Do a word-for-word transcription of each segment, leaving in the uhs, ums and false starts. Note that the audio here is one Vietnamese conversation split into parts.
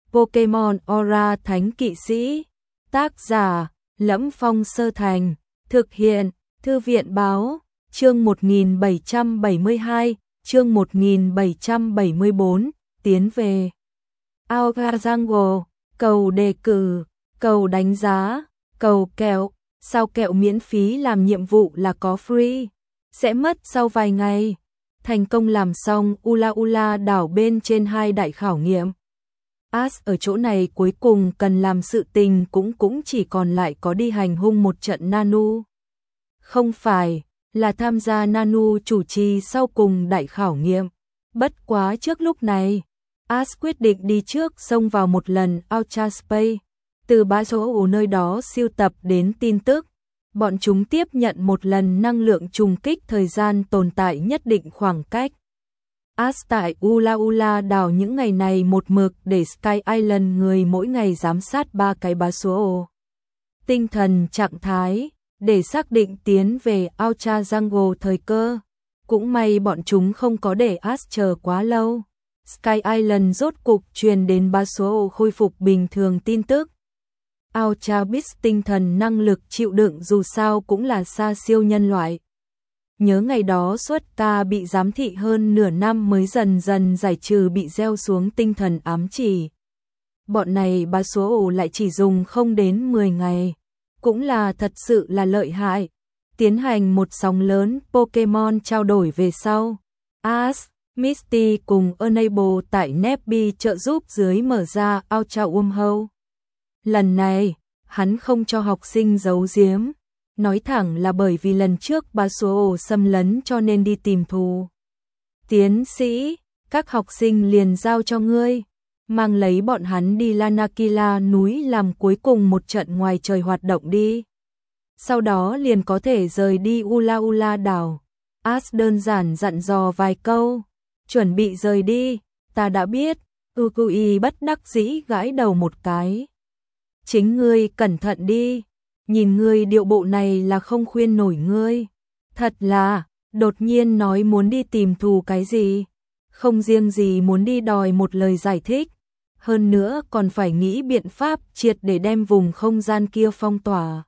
Pokemon Aura Thánh Kỵ Sĩ. Tác giả: Lẫm Phong Sơ Thành. Thực hiện: Thư viện Báo. Chương một nghìn bảy trăm bảy mươi hai, chương một nghìn bảy trăm bảy mươi bốn, tiến về Aura Jungle, cầu đề cử, cầu đánh giá, cầu kẹo, sao kẹo miễn phí làm nhiệm vụ là có free, sẽ mất sau vài ngày. Thành công làm xong Ula Ula đảo bên trên hai đại khảo nghiệm. Ash ở chỗ này cuối cùng cần làm sự tình cũng cũng chỉ còn lại có đi hành hung một trận Nanu. Không phải là tham gia Nanu chủ trì sau cùng đại khảo nghiệm. Bất quá trước lúc này, Ash quyết định đi trước xông vào một lần Ultra Space. Từ bá số ở nơi đó siêu tập đến tin tức, bọn chúng tiếp nhận một lần năng lượng trùng kích thời gian tồn tại nhất định khoảng cách. Ash tại Ula Ula đảo những ngày này một mực để Sky Island người mỗi ngày giám sát ba cái bá số tinh thần trạng thái, để xác định tiến về Ultra Jungle thời cơ. Cũng may bọn chúng không có để Ash chờ quá lâu. Sky Island rốt cục truyền đến bá số khôi phục bình thường tin tức. Ultra Beast tinh thần năng lực chịu đựng dù sao cũng là xa siêu nhân loại. Nhớ ngày đó Xuất Ca bị giám thị hơn nửa năm mới dần dần giải trừ bị gieo xuống tinh thần ám chỉ. Bọn này bá số lại chỉ dùng không đến mười ngày. Cũng là thật sự là lợi hại. Tiến hành một sóng lớn Pokemon trao đổi về sau, Ash, Misty cùng Enable tại Nebby trợ giúp dưới mở ra Ultra Wormhole. Lần này, hắn không cho học sinh giấu giếm, nói thẳng là bởi vì lần trước bá số xâm lấn cho nên đi tìm thù. Tiến sĩ, các học sinh liền giao cho ngươi, mang lấy bọn hắn đi Lanakila núi làm cuối cùng một trận ngoài trời hoạt động đi. Sau đó liền có thể rời đi Ula Ula đảo. Ash đơn giản dặn dò vài câu, chuẩn bị rời đi, ta đã biết. Ukui bất đắc dĩ gãi đầu một cái. Chính ngươi cẩn thận đi, nhìn ngươi điệu bộ này là không khuyên nổi ngươi. Thật là, đột nhiên nói muốn đi tìm thù cái gì, không riêng gì muốn đi đòi một lời giải thích, hơn nữa còn phải nghĩ biện pháp triệt để đem vùng không gian kia phong tỏa.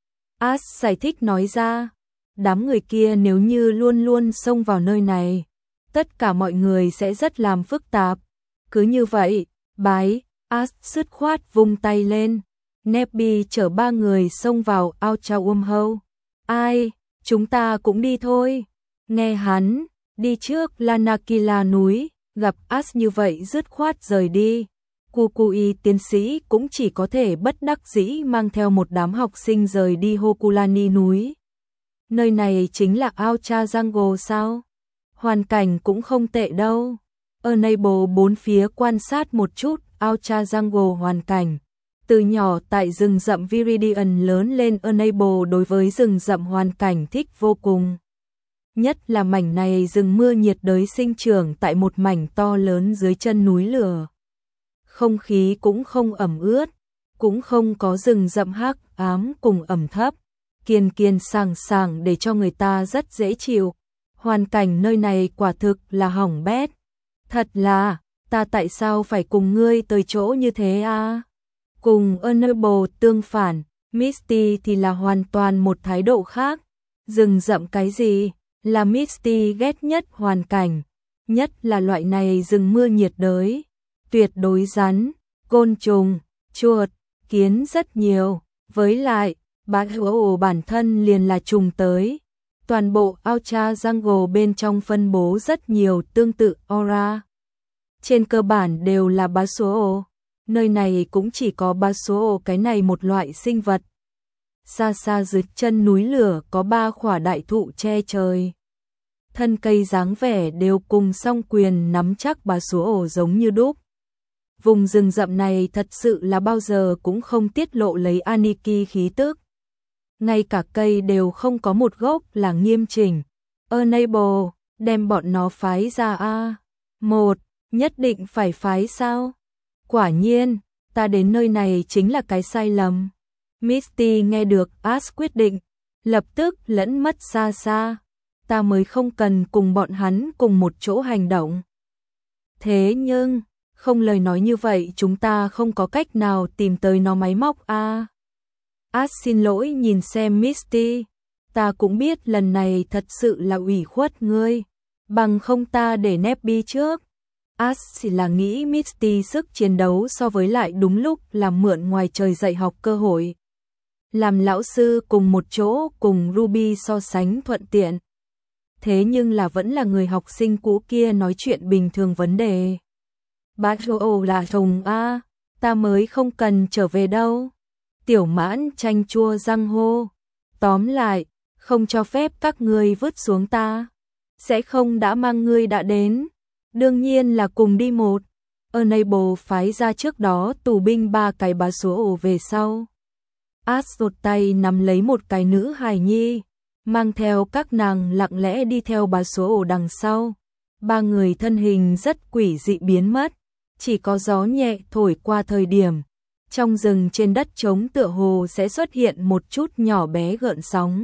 Ash giải thích nói ra, đám người kia nếu như luôn luôn xông vào nơi này, tất cả mọi người sẽ rất làm phức tạp. Cứ như vậy, bái, Ash sứt khoát vung tay lên. Nebby chở ba người xông vào Ultra Wormhole. Ai, chúng ta cũng đi thôi. Nghe hắn, đi trước Lanakila núi, gặp Ash như vậy dứt khoát rời đi. Kukui tiến sĩ cũng chỉ có thể bất đắc dĩ mang theo một đám học sinh rời đi Hokulani núi. Nơi này chính là Ultra Jungle sao? Hoàn cảnh cũng không tệ đâu. Enable bốn phía quan sát một chút Ultra Jungle hoàn cảnh. Từ nhỏ tại rừng rậm Viridian lớn lên, Enable đối với rừng rậm hoàn cảnh thích vô cùng. Nhất là mảnh này rừng mưa nhiệt đới sinh trưởng tại một mảnh to lớn dưới chân núi lửa. Không khí cũng không ẩm ướt, cũng không có rừng rậm hắc ám cùng ẩm thấp, kiên kiên sàng sàng để cho người ta rất dễ chịu. Hoàn cảnh nơi này quả thực là hỏng bét. Thật là, ta tại sao phải cùng ngươi tới chỗ như thế à? Cùng Enable tương phản, Misty thì là hoàn toàn một thái độ khác. Rừng rậm cái gì, là Misty ghét nhất hoàn cảnh, nhất là loại này rừng mưa nhiệt đới. Tuyệt đối rắn, côn trùng, chuột, kiến rất nhiều, với lại, bá hữu bản thân liền là trùng tới. Toàn bộ Ultra Jungle bên trong phân bố rất nhiều tương tự Aura. Trên cơ bản đều là bá số, nơi này cũng chỉ có bá số cái này một loại sinh vật. Xa xa dưới chân núi lửa có ba khỏa đại thụ che trời. Thân cây dáng vẻ đều cùng song quyền nắm chắc bá số giống như đúc. Vùng rừng rậm này thật sự là bao giờ cũng không tiết lộ lấy Aniki khí tức. Ngay cả cây đều không có một gốc là nghiêm chỉnh. Enable, đem bọn nó phái ra a. Một, nhất định phải phái sao? Quả nhiên, ta đến nơi này chính là cái sai lầm. Misty nghe được Ash quyết định, lập tức lẫn mất xa xa. Ta mới không cần cùng bọn hắn cùng một chỗ hành động. Thế nhưng, Không, lời nói như vậy chúng ta không có cách nào tìm tới nó máy móc a. Ash xin lỗi, nhìn xem Misty, ta cũng biết lần này thật sự là ủy khuất ngươi, bằng không ta để Nebby trước. Ash chỉ là nghĩ Misty sức chiến đấu so với lại đúng lúc là mượn ngoài trời dạy học cơ hội. Làm lão sư cùng một chỗ cùng Ruby so sánh thuận tiện. Thế nhưng là vẫn là người học sinh cũ kia nói chuyện bình thường vấn đề. Bác Joe là chồng a, ta mới không cần trở về đâu. Tiểu Mãn chanh chua răng hô. Tóm lại, không cho phép các ngươi vứt xuống ta. Sẽ không, đã mang ngươi đã đến. Đương nhiên là cùng đi một. Enable phái ra trước đó tù binh ba cái bá số ổ về sau. Ash rụt tay nắm lấy một cái nữ hài nhi, mang theo các nàng lặng lẽ đi theo bá số ổ đằng sau. Ba người thân hình rất quỷ dị biến mất, chỉ có gió nhẹ thổi qua thời điểm. Trong rừng trên đất trống tựa hồ sẽ xuất hiện một chút nhỏ bé gợn sóng.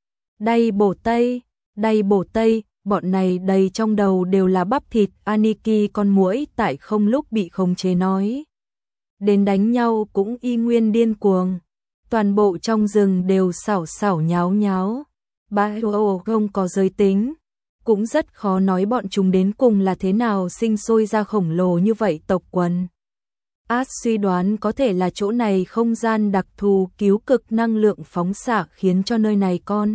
Đầy bổ tây, đầy bổ tây, bọn này đầy trong đầu đều là bắp thịt. Aniki con muỗi tại không lúc bị khống chế nói. Đến đánh nhau cũng y nguyên điên cuồng. Toàn bộ trong rừng đều xảo xảo nháo nháo. Ba không có giới tính. Cũng rất khó nói bọn chúng đến cùng là thế nào sinh sôi ra khổng lồ như vậy tộc quần. Ash suy đoán có thể là chỗ này không gian đặc thù cứu cực năng lượng phóng xạ khiến cho nơi này con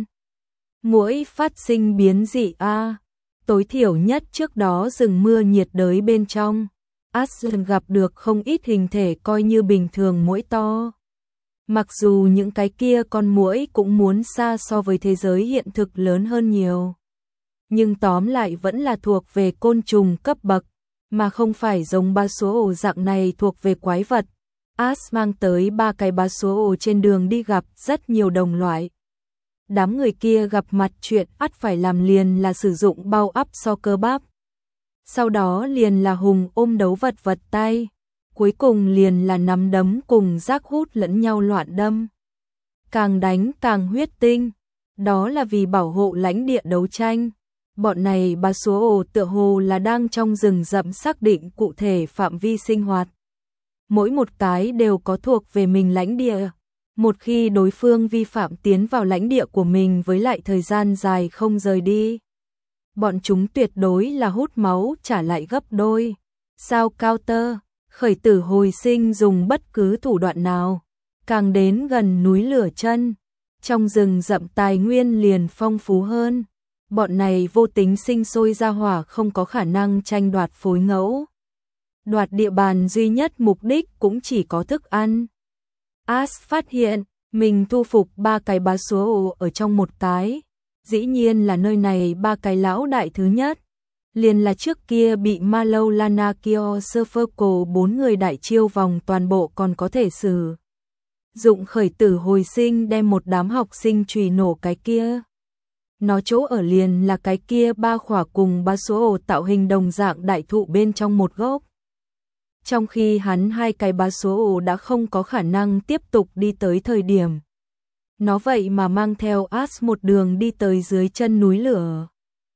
muỗi phát sinh biến dị a. À, tối thiểu nhất trước đó rừng mưa nhiệt đới bên trong, Ash gặp được không ít hình thể coi như bình thường muỗi to. Mặc dù những cái kia con muỗi cũng muốn xa so với thế giới hiện thực lớn hơn nhiều, nhưng tóm lại vẫn là thuộc về côn trùng cấp bậc, mà không phải giống bá số ổ dạng này thuộc về quái vật. Ash mang tới ba cái bá số ổ trên đường đi gặp rất nhiều đồng loại. Đám người kia gặp mặt chuyện ắt phải làm liền là sử dụng bao ắp so cơ bắp. Sau đó liền là hùng ôm đấu vật vật tay. Cuối cùng liền là nắm đấm cùng giác hút lẫn nhau loạn đâm. Càng đánh càng huyết tinh. Đó là vì bảo hộ lãnh địa đấu tranh. Bọn này bá số ổ tựa hồ là đang trong rừng rậm xác định cụ thể phạm vi sinh hoạt. Mỗi một cái đều có thuộc về mình lãnh địa. Một khi đối phương vi phạm tiến vào lãnh địa của mình với lại thời gian dài không rời đi, bọn chúng tuyệt đối là hút máu trả lại gấp đôi. Sao counter, khởi tử hồi sinh dùng bất cứ thủ đoạn nào. Càng đến gần núi lửa chân, trong rừng rậm tài nguyên liền phong phú hơn. Bọn này vô tính sinh sôi ra hỏa không có khả năng tranh đoạt phối ngẫu. Đoạt địa bàn duy nhất mục đích cũng chỉ có thức ăn. Ash phát hiện, mình thu phục ba cái bá số ổ ở trong một cái. Dĩ nhiên là nơi này ba cái lão đại thứ nhất. Liền là trước kia bị Malo Lana Kyo Surferco bốn người đại chiêu vòng toàn bộ còn có thể sử dụng khởi tử hồi sinh đem một đám học sinh trùy nổ cái kia. Nó chỗ ở liền là cái kia ba khỏa cùng bá số ổ tạo hình đồng dạng đại thụ bên trong một gốc. Trong khi hắn hai cái bá số ổ đã không có khả năng tiếp tục đi tới thời điểm. Nó vậy mà mang theo Ash một đường đi tới dưới chân núi lửa.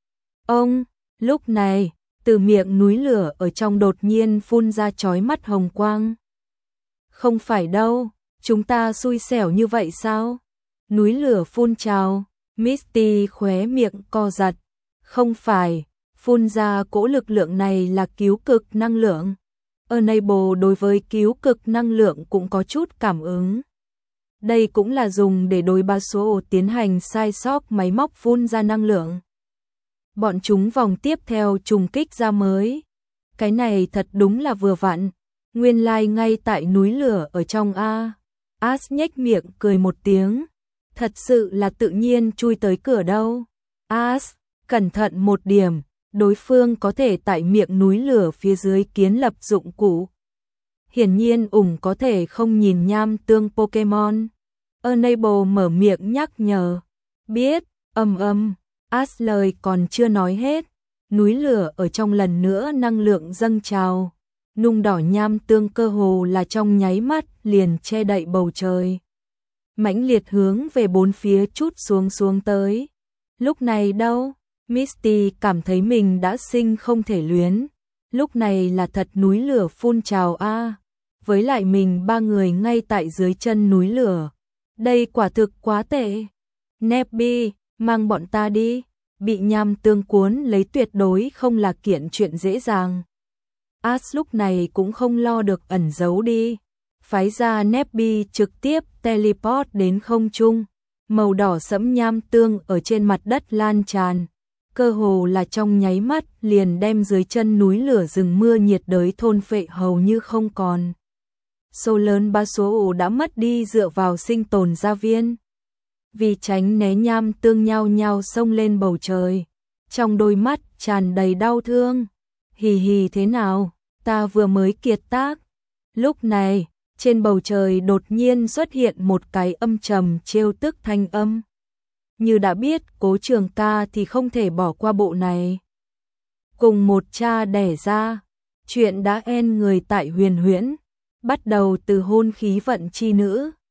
Ông, lúc này, từ miệng núi lửa ở trong đột nhiên phun ra chói mắt hồng quang. Không phải đâu, chúng ta xui xẻo như vậy sao? Núi lửa phun trào, Misty khóe miệng co giật. Không phải, phun ra cỗ lực lượng này là cứu cực năng lượng. Enable đối với cứu cực năng lượng cũng có chút cảm ứng. Đây cũng là dùng để đối bá số ổ tiến hành sai sót máy móc phun ra năng lượng. Bọn chúng vòng tiếp theo trùng kích ra mới. Cái này thật đúng là vừa vặn. Nguyên lai like ngay tại núi lửa ở trong A. Ash nhếch miệng cười một tiếng. Thật sự là tự nhiên chui tới cửa đâu. Ash, cẩn thận một điểm. Đối phương có thể tại miệng núi lửa phía dưới kiến lập dụng cụ. Hiển nhiên ủng có thể không nhìn nham tương Pokemon. Enable mở miệng nhắc nhở. Biết, âm âm, Ash lời còn chưa nói hết. Núi lửa ở trong lần nữa năng lượng dâng trào. Nung đỏ nham tương cơ hồ là trong nháy mắt liền che đậy bầu trời. Mãnh liệt hướng về bốn phía chút xuống xuống tới. Lúc này đâu? Misty cảm thấy mình đã sinh không thể luyến. Lúc này là thật núi lửa phun trào a, với lại mình ba người ngay tại dưới chân núi lửa. Đây quả thực quá tệ. Nebby, mang bọn ta đi, bị nham tương cuốn lấy tuyệt đối không là kiện chuyện dễ dàng. Ash lúc này cũng không lo được ẩn giấu đi, phái ra Nebby trực tiếp teleport đến không trung, màu đỏ sẫm nham tương ở trên mặt đất lan tràn, cơ hồ là trong nháy mắt liền đem dưới chân núi lửa rừng mưa nhiệt đới thôn phệ hầu như không còn. Số lớn ba số ủ đã mất đi dựa vào sinh tồn gia viên. Vì tránh né nham tương nhao nhao xông lên bầu trời, trong đôi mắt tràn đầy đau thương. Hì hì thế nào, ta vừa mới kiệt tác. Lúc này, trên bầu trời đột nhiên xuất hiện một cái âm trầm trêu tức thanh âm. Như đã biết Cố Trường Ca thì không thể bỏ qua bộ này. Cùng một cha đẻ ra, chuyện đã en người tại Huyền Huyễn, bắt đầu từ hôn khí vận chi nữ.